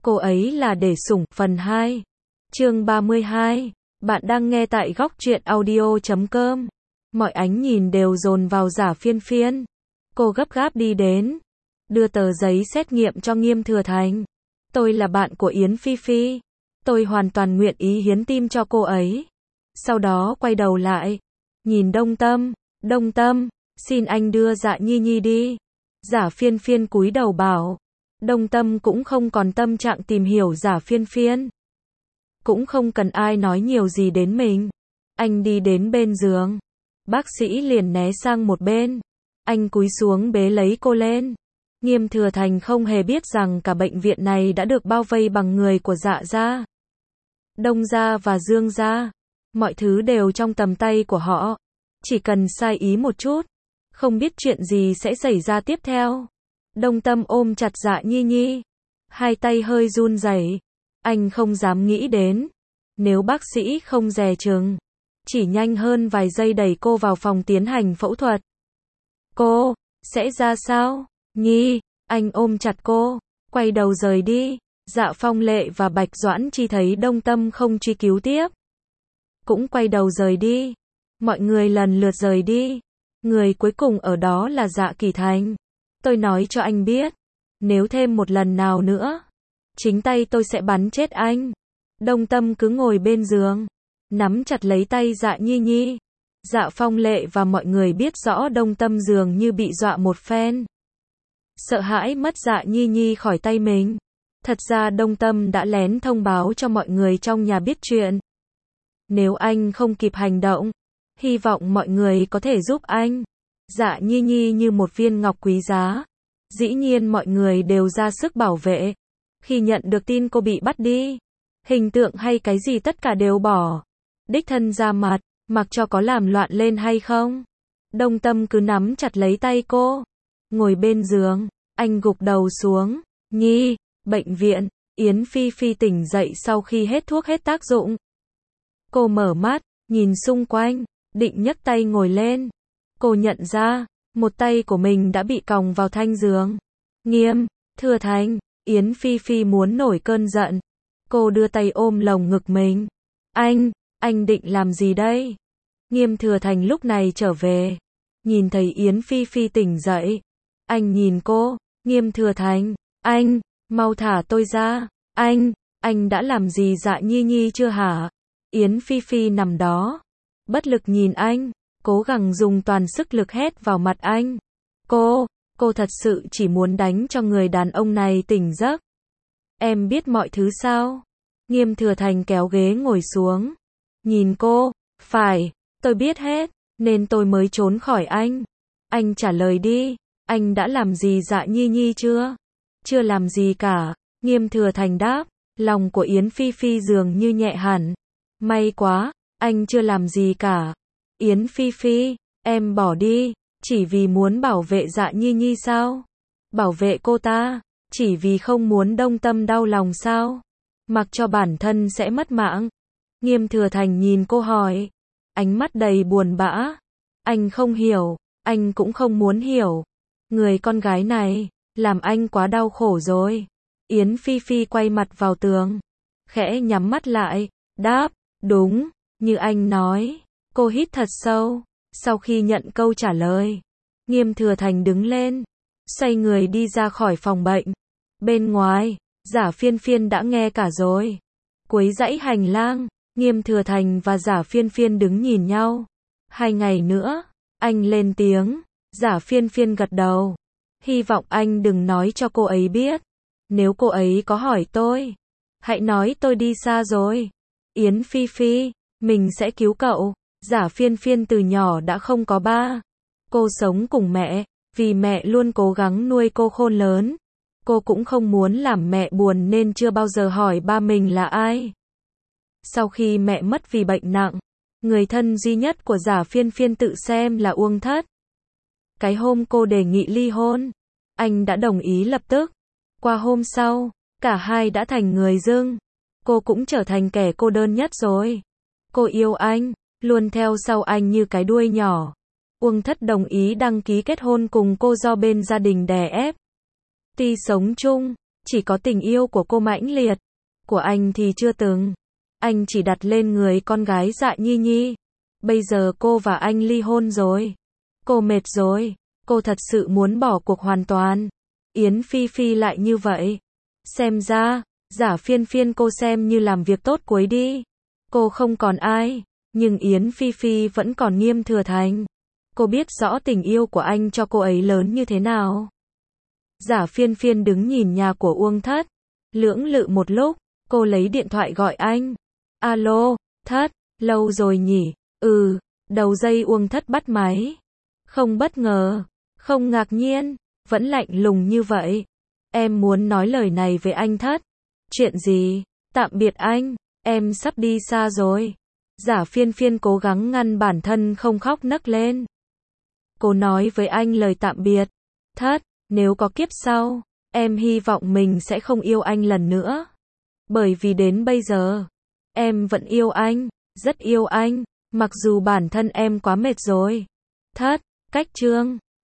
Cô ấy là để sủng, phần 2. Chương 32. Bạn đang nghe tại góc truyện audio.com. Mọi ánh nhìn đều dồn vào Giả Phiên Phiên. Cô gấp gáp đi đến, đưa tờ giấy xét nghiệm cho Nghiêm Thừa Thành. Tôi là bạn của Yến Phi Phi. Tôi hoàn toàn nguyện ý hiến tim cho cô ấy. Sau đó quay đầu lại, nhìn Đông Tâm. Đông Tâm, xin anh đưa Dạ Nhi Nhi đi. Giả Phiên Phiên cúi đầu bảo. Đông Tâm cũng không còn tâm trạng tìm hiểu Giả Phiên Phiên. Cũng không cần ai nói nhiều gì đến mình. Anh đi đến bên giường. Bác sĩ liền né sang một bên. Anh cúi xuống bế lấy cô lên. Nghiêm Thừa Thành không hề biết rằng cả bệnh viện này đã được bao vây bằng người của Dạ gia, Đông gia và Dương gia. Mọi thứ đều trong tầm tay của họ. Chỉ cần sai ý một chút, không biết chuyện gì sẽ xảy ra tiếp theo. Đông Tâm ôm chặt Dạ Nhi Nhi. Hai tay hơi run rẩy. Anh không dám nghĩ đến. Nếu bác sĩ không dè chừng, chỉ nhanh hơn vài giây đẩy cô vào phòng tiến hành phẫu thuật. Cô, sẽ ra sao? Nhi, anh ôm chặt cô, quay đầu rời đi. Dạ Phong Lệ và Bạch Doãn Chi thấy Đông Tâm không truy cứu tiếp, cũng quay đầu rời đi. Mọi người lần lượt rời đi. Người cuối cùng ở đó là Dạ Kỳ Thành. Tôi nói cho anh biết, nếu thêm một lần nào nữa, chính tay tôi sẽ bắn chết anh. Đông Tâm cứ ngồi bên giường, nắm chặt lấy tay Dạ Nhi Nhi. Dạ Phong Lệ và mọi người biết rõ Đông Tâm dường như bị dọa một phen, sợ hãi mất Dạ Nhi Nhi khỏi tay mình. Thật ra Đông Tâm đã lén thông báo cho mọi người trong nhà biết chuyện. Nếu anh không kịp hành động, hy vọng mọi người có thể giúp anh. Dạ Nhi Nhi như một viên ngọc quý giá. Dĩ nhiên mọi người đều ra sức bảo vệ. Khi nhận được tin cô bị bắt đi, hình tượng hay cái gì tất cả đều bỏ. Đích thân ra mặt, mặc cho có làm loạn lên hay không. Đông Tâm cứ nắm chặt lấy tay cô. Ngồi bên giường, anh gục đầu xuống. Nhi, bệnh viện. Yến Phi Phi tỉnh dậy sau khi hết thuốc hết tác dụng. Cô mở mắt, nhìn xung quanh, định nhấc tay ngồi lên. Cô nhận ra, một tay của mình đã bị còng vào thanh giường. Nghiêm Thừa Thành. Yến Phi Phi muốn nổi cơn giận. Cô đưa tay ôm lồng ngực mình. Anh định làm gì đây? Nghiêm Thừa Thành lúc này trở về. Nhìn thấy Yến Phi Phi tỉnh dậy. Anh nhìn cô. Nghiêm Thừa Thành, anh, mau thả tôi ra. Anh đã làm gì Dạ Nhi Nhi chưa hả? Yến Phi Phi nằm đó, bất lực nhìn anh, cố gắng dùng toàn sức lực hét vào mặt anh. Cô thật sự chỉ muốn đánh cho người đàn ông này tỉnh giấc. Em biết mọi thứ sao? Nghiêm Thừa Thành kéo ghế ngồi xuống. Nhìn cô, phải, tôi biết hết, nên tôi mới trốn khỏi anh. Anh trả lời đi, anh đã làm gì Dạ Nhi Nhi chưa? Chưa làm gì cả. Nghiêm Thừa Thành đáp, lòng của Yến Phi Phi dường như nhẹ hẳn. May quá, anh chưa làm gì cả. Yến Phi Phi, em bỏ đi, chỉ vì muốn bảo vệ Dạ Nhi Nhi sao? Bảo vệ cô ta, chỉ vì không muốn Đông Tâm đau lòng sao? Mặc cho bản thân sẽ mất mạng. Nghiêm Thừa Thành nhìn cô hỏi, ánh mắt đầy buồn bã. Anh không hiểu, anh cũng không muốn hiểu. Người con gái này, làm anh quá đau khổ rồi. Yến Phi Phi quay mặt vào tường, khẽ nhắm mắt lại, đáp, đúng, như anh nói. Cô hít thật sâu, sau khi nhận câu trả lời. Nghiêm Thừa Thành đứng lên, xoay người đi ra khỏi phòng bệnh. Bên ngoài, Giả Phiên Phiên đã nghe cả rồi. Cuối dãy hành lang, Nghiêm Thừa Thành và Giả Phiên Phiên đứng nhìn nhau. 2 ngày nữa, anh lên tiếng. Giả Phiên Phiên gật đầu. Hy vọng anh đừng nói cho cô ấy biết. Nếu cô ấy có hỏi tôi, hãy nói tôi đi xa rồi. Yến Phi Phi, mình sẽ cứu cậu. Giả Phiên Phiên từ nhỏ đã không có ba. Cô sống cùng mẹ, vì mẹ luôn cố gắng nuôi cô khôn lớn. Cô cũng không muốn làm mẹ buồn nên chưa bao giờ hỏi ba mình là ai. Sau khi mẹ mất vì bệnh nặng, người thân duy nhất của Giả Phiên Phiên tự xem là Uông Thất. Cái hôm cô đề nghị ly hôn, anh đã đồng ý lập tức. Qua hôm sau, cả hai đã thành người dưng. Cô cũng trở thành kẻ cô đơn nhất rồi. Cô yêu anh, luôn theo sau anh như cái đuôi nhỏ. Uông Thất đồng ý đăng ký kết hôn cùng cô do bên gia đình đè ép. Tuy sống chung, Chỉ có tình yêu của cô mãnh liệt, của anh thì chưa từng. Anh chỉ đặt lên người con gái Dạ Nhi Nhi. Bây giờ cô và anh ly hôn rồi. Cô mệt rồi, cô thật sự muốn bỏ cuộc hoàn toàn. Yến Phi Phi lại như vậy. Xem ra, Giả Phiên Phiên cô xem như làm việc tốt cuối đi. Cô không còn ai, nhưng Yến Phi Phi vẫn còn Nghiêm Thừa Thành. Cô biết rõ tình yêu của anh cho cô ấy lớn như thế nào. Giả Phiên Phiên đứng nhìn nhà của Uông Thất. Lưỡng lự một lúc, cô lấy điện thoại gọi anh. Alo, Thất, lâu rồi nhỉ? Đầu dây Uông Thất bắt máy. Không bất ngờ, không ngạc nhiên, vẫn lạnh lùng như vậy. Em muốn nói lời này với anh Thất. Chuyện gì? Tạm biệt anh, em sắp đi xa rồi. Giả Phiên Phiên cố gắng ngăn bản thân không khóc nấc lên. Cô nói với anh lời tạm biệt. Thất, nếu có kiếp sau, em hy vọng mình sẽ không yêu anh lần nữa. Bởi vì đến bây giờ, em vẫn yêu anh, rất yêu anh, mặc dù bản thân em quá mệt rồi. Thất, cách chương